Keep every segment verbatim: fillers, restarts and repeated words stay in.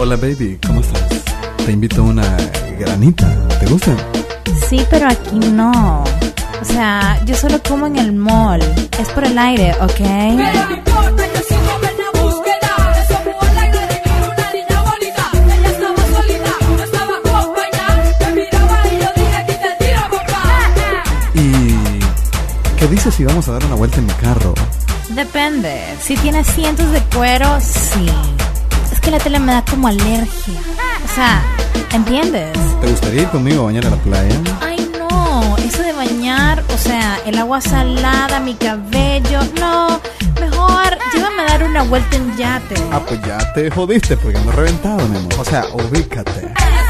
Hola baby, ¿cómo estás? Te invito a una granita, ¿te gustan? Sí, pero aquí no. O sea, yo solo como en el mall. Es por el aire, ¿ok? Pero no importa, yo sigo en la búsqueda de su amor alegre, de una niña bonita. Ella estaba solita, no estaba acompañada. Me miraba y yo dije, aquí te tiro, papá. ¿Y qué dices si vamos a dar una vuelta en mi carro? Depende. Si tiene asientos de cuero, sí. Es que la tele me da como alergia. O sea, ¿entiendes? ¿Te gustaría ir conmigo a bañar a la playa? Ay, no. Eso de bañar, o sea, el agua salada, mi cabello. No, mejor llévame a dar una vuelta en yate. Ah, pues ya te jodiste porque ando reventado, mi amor. O sea, ubícate.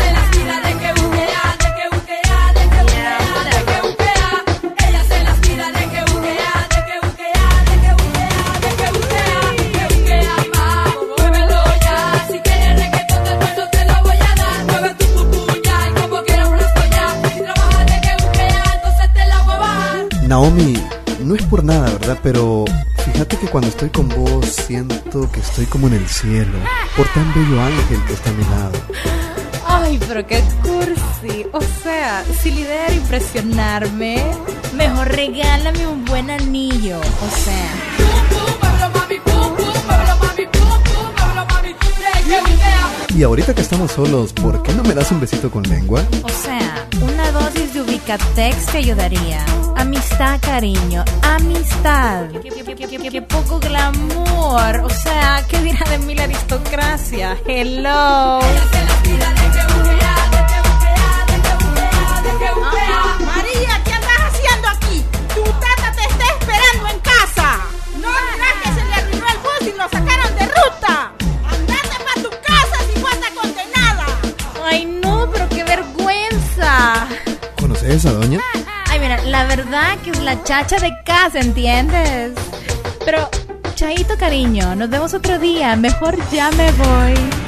Naomi, no es por nada, ¿verdad? Pero fíjate que cuando estoy con vos siento que estoy como en el cielo, por tan bello ángel que está a mi lado. Ay, pero qué cursi. O sea, si la idea era impresionarme, mejor regálame un buen anillo. O sea... Y ahorita que estamos solos, ¿por qué no me das un besito con lengua? O sea, una dosis de Ubicatex te ayudaría. Amistad, cariño, amistad. Qué, qué, qué, qué, qué poco glamour. O sea, ¿qué dirá de mí la aristocracia? Hello. María, ¿qué andas haciendo aquí? Tu tata te está esperando en casa. No dirás que se le arruinó el bus y lo sacaron de ruta. Andate pa' tu casa si fue esta condenada. Ay, no, pero qué vergüenza. ¿Conoces a esa doña? Ay, mira, la verdad que es la chacha de casa, ¿entiendes? Pero, chaito, cariño, nos vemos otro día. Mejor ya me voy.